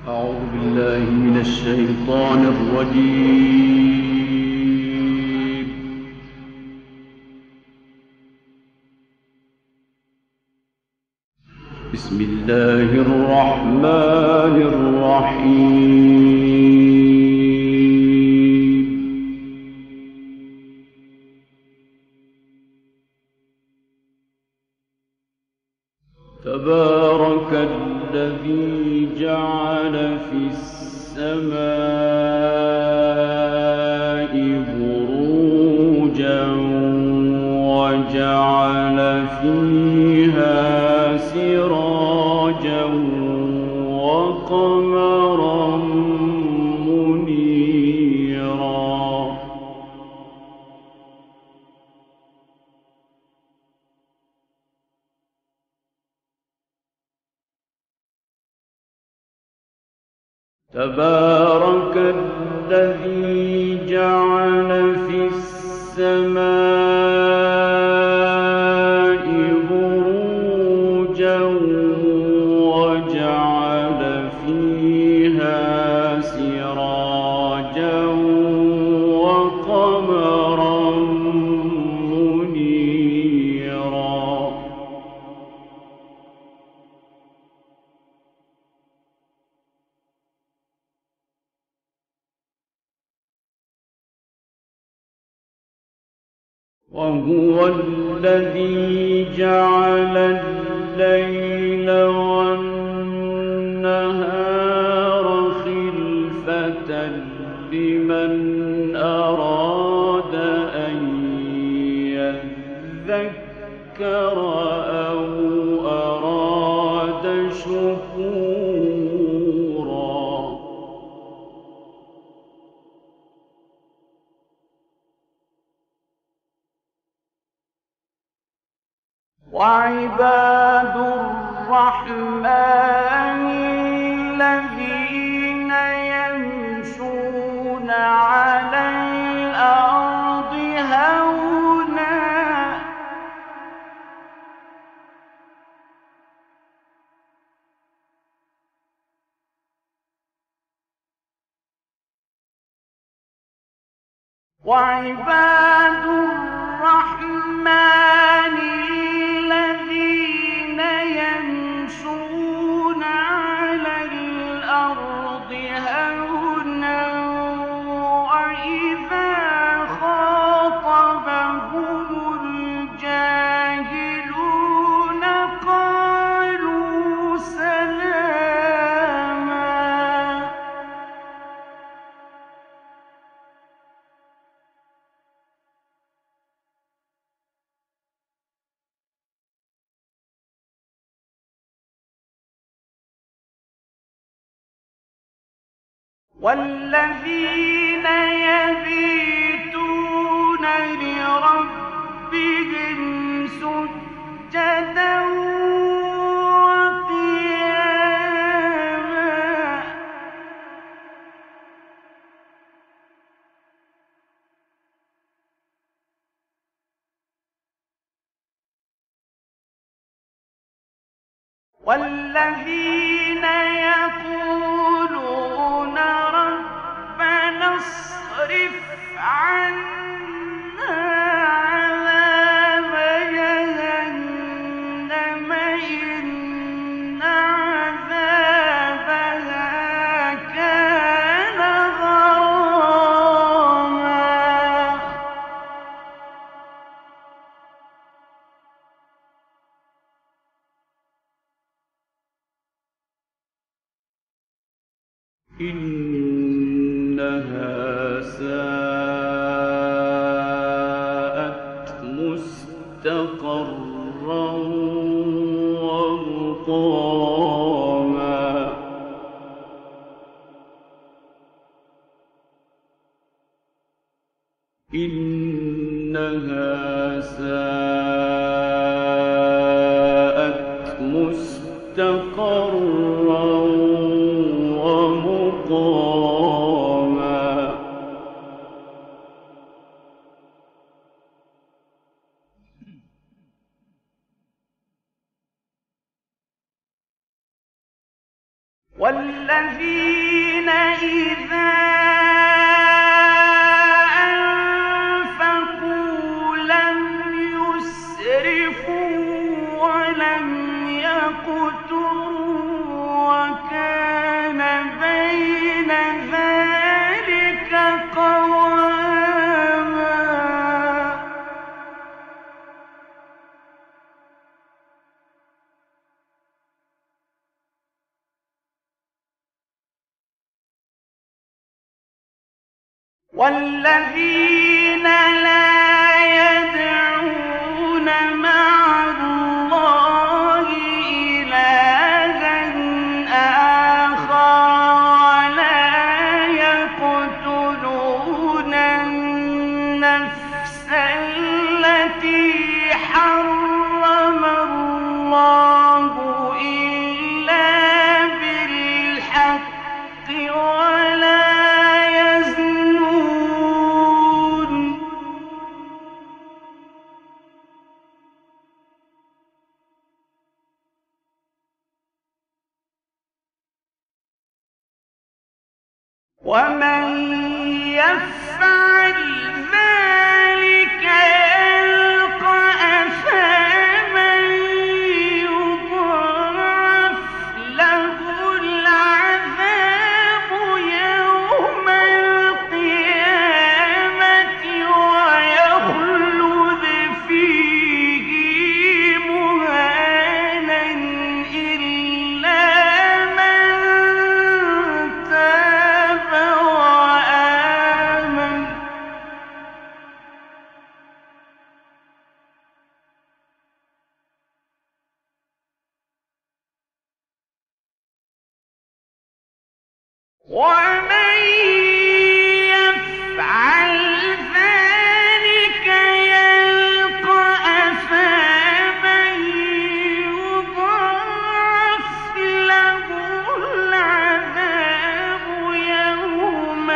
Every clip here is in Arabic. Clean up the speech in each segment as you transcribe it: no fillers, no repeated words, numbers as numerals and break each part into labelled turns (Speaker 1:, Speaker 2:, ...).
Speaker 1: أعوذ بالله من الشيطان الرجيم. بسم الله الرحمن الرحيم. تبارك الذي جعل في السماء بروجا وجعل فيها سراجا وقمرا منيرا. تبارك الذي جعل في السماء بروجا وجعل فيها سراجا وقمرا منيرا. وهو الذي جعل الليل والنهار خلفة لمن أراد أن يذكر أو أراد شكورا. وعباد الرحمن الذين يمشون على الأرض هونا وعباد الرحمن الذين يمشون على الأرض هونا وإذا خاطبهم الجاهلون قالوا سلاما. والذين يبيتون لربهم سجدا وقياما. والذين يقولون ربنا اصرف عنا عذاب جهنم إن عذابها كان غراما. إنها ساءت مستقرا ومقاما. إنها ساءت مستقرا ومقاما.
Speaker 2: والذين إذا أنفقوا لم يسرفوا ولم يقتروا وكان بين ذلك قواما والذين لا يدعون مع الله إلها آخر ولا يقتلون النفس التي حرم الله إلا بالحق ولا ومن يفعل ذلك يلقى أثاما يضاعف له العذاب يوم القيامة ويخلد فيه مهانا إلا من تاب وآمن ومن يفعل ذلك يلقى أثاما يضاعف له العذاب يوم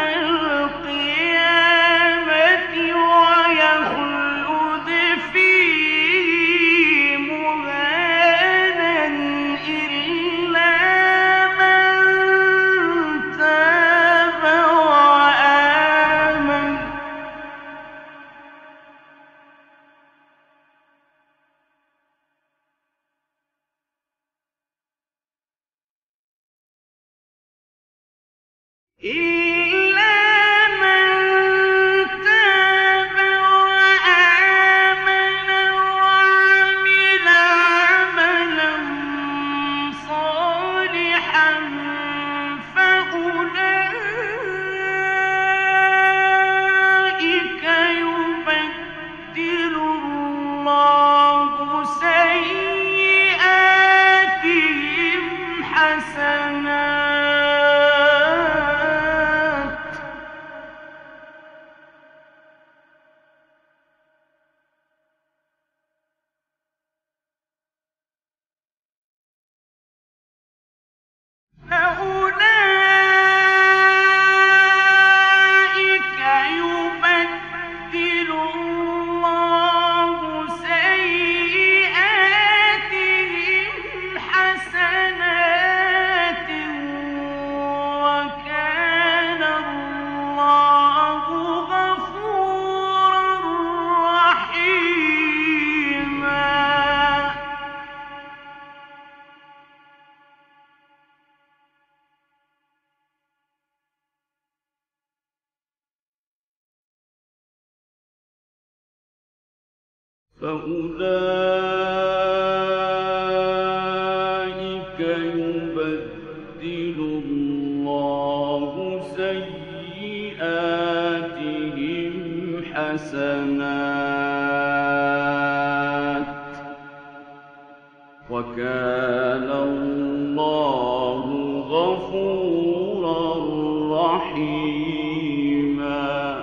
Speaker 2: القيامة ويخلد فيه مهانا إلا من تاب وآمن إلا من تاب وآمن وعمل عملا صالحا فأولئك يبدل الله سيئاتهم حسنات فأولئك يبدل الله سيئاتهم حسنات وكان الله غفورا رحيما فأولئك يبدل الله سيئاتهم حسنات وكان الله غفورا رحيما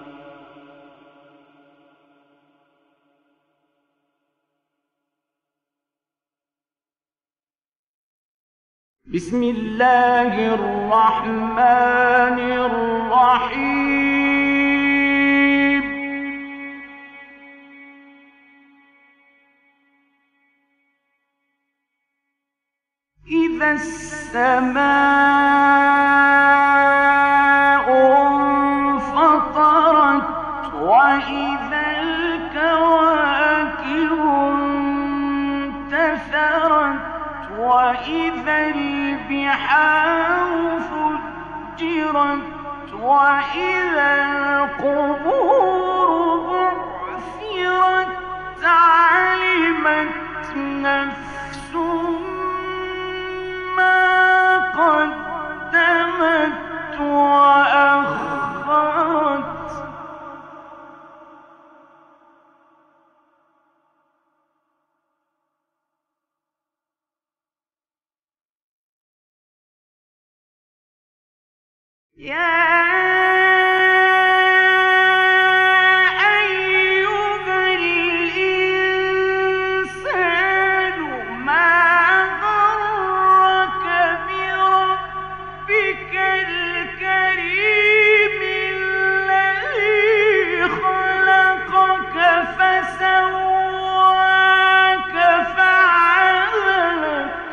Speaker 2: بسم الله الرحمن الرحيم إذ وإذا السماء انفطرت وإذا الكواكب انتثرت وإذا البحار فجرت وإذا القبور بعثرت علمت نفس ما قدمت وأخرت يا أيها الإنسان ما غرك بربك الكريم الذي خلقك فسواك فعدلك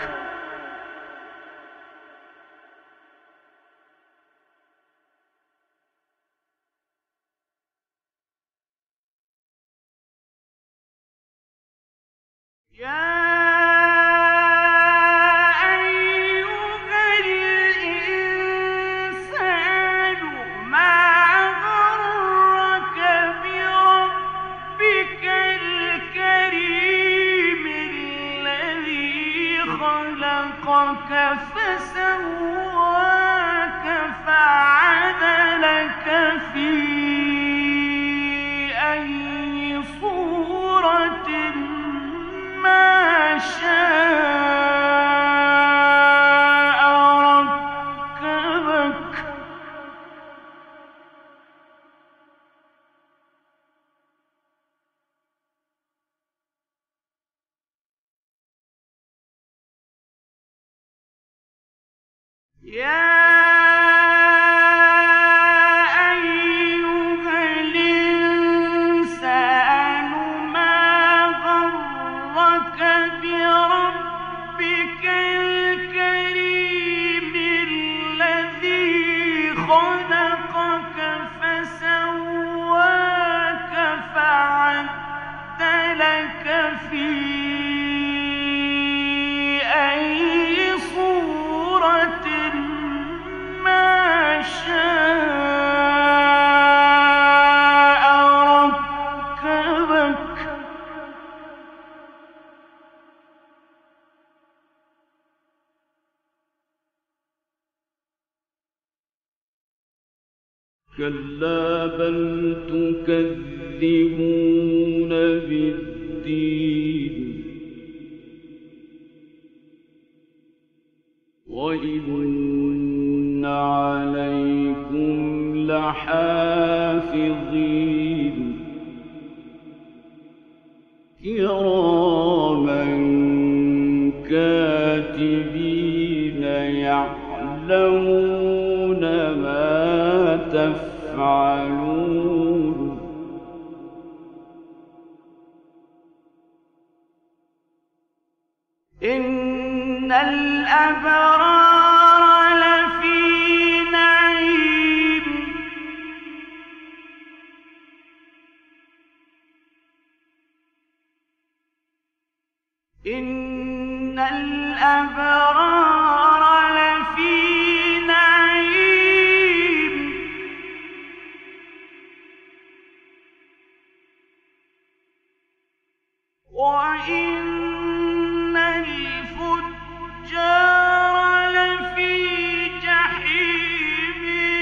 Speaker 2: يا أيها الإنسان ما غرك بربك الكريم الذي خلقك فسواك فعدلك في أي صورة ما شاء ركبك يا أيها الإنسان ما غرك بربك الكريم الذي خلقك فسواك فعدلك في أي صورة ما شاء ركبك
Speaker 1: كلا بل تكذبون بالدين وإن عليكم لحافظين كراما كاتبين يعلمون ما تفعلون
Speaker 2: إن الأبرار لفي نعيم إن الأبرار لفي نعيم وإن الفجار لفي جحيم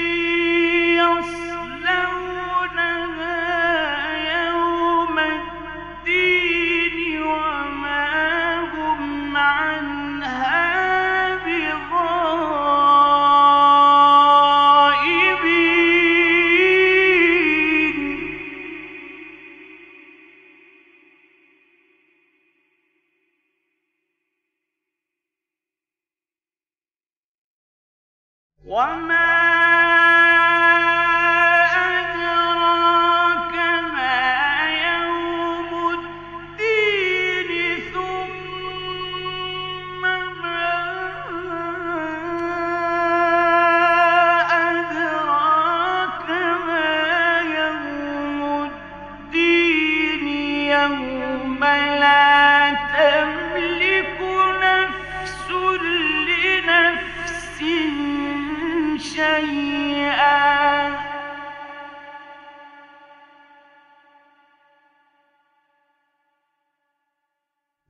Speaker 2: يصلونها يوم الدين وما هم عنها بغائبين وما أدراك ما يوم الدين ثم ما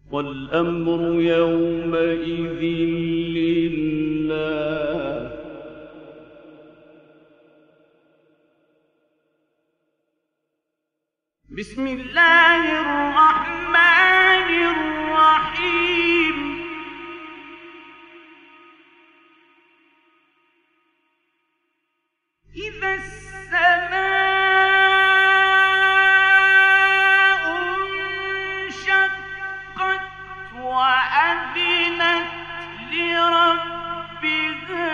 Speaker 1: والأمر يومئذ لله.
Speaker 2: بسم الله الرحمن الرحيم. إذا السماء انشقت وأذنت لربها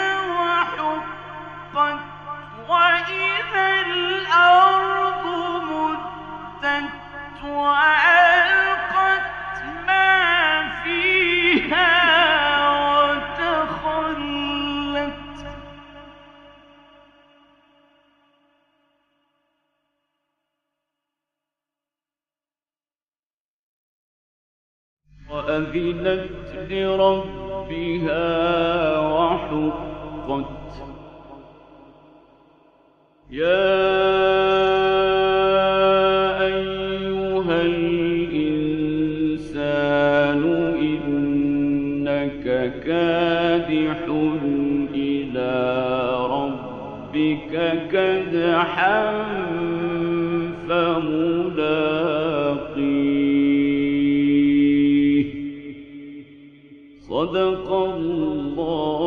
Speaker 2: وحقت وإذا الأرض مدت وألقت ما فيها وتخلت
Speaker 1: وأذنت لربها وحقت. يا أيها الإنسان إنك كادح إلى ربك كدحا فملاقيه. صدق الله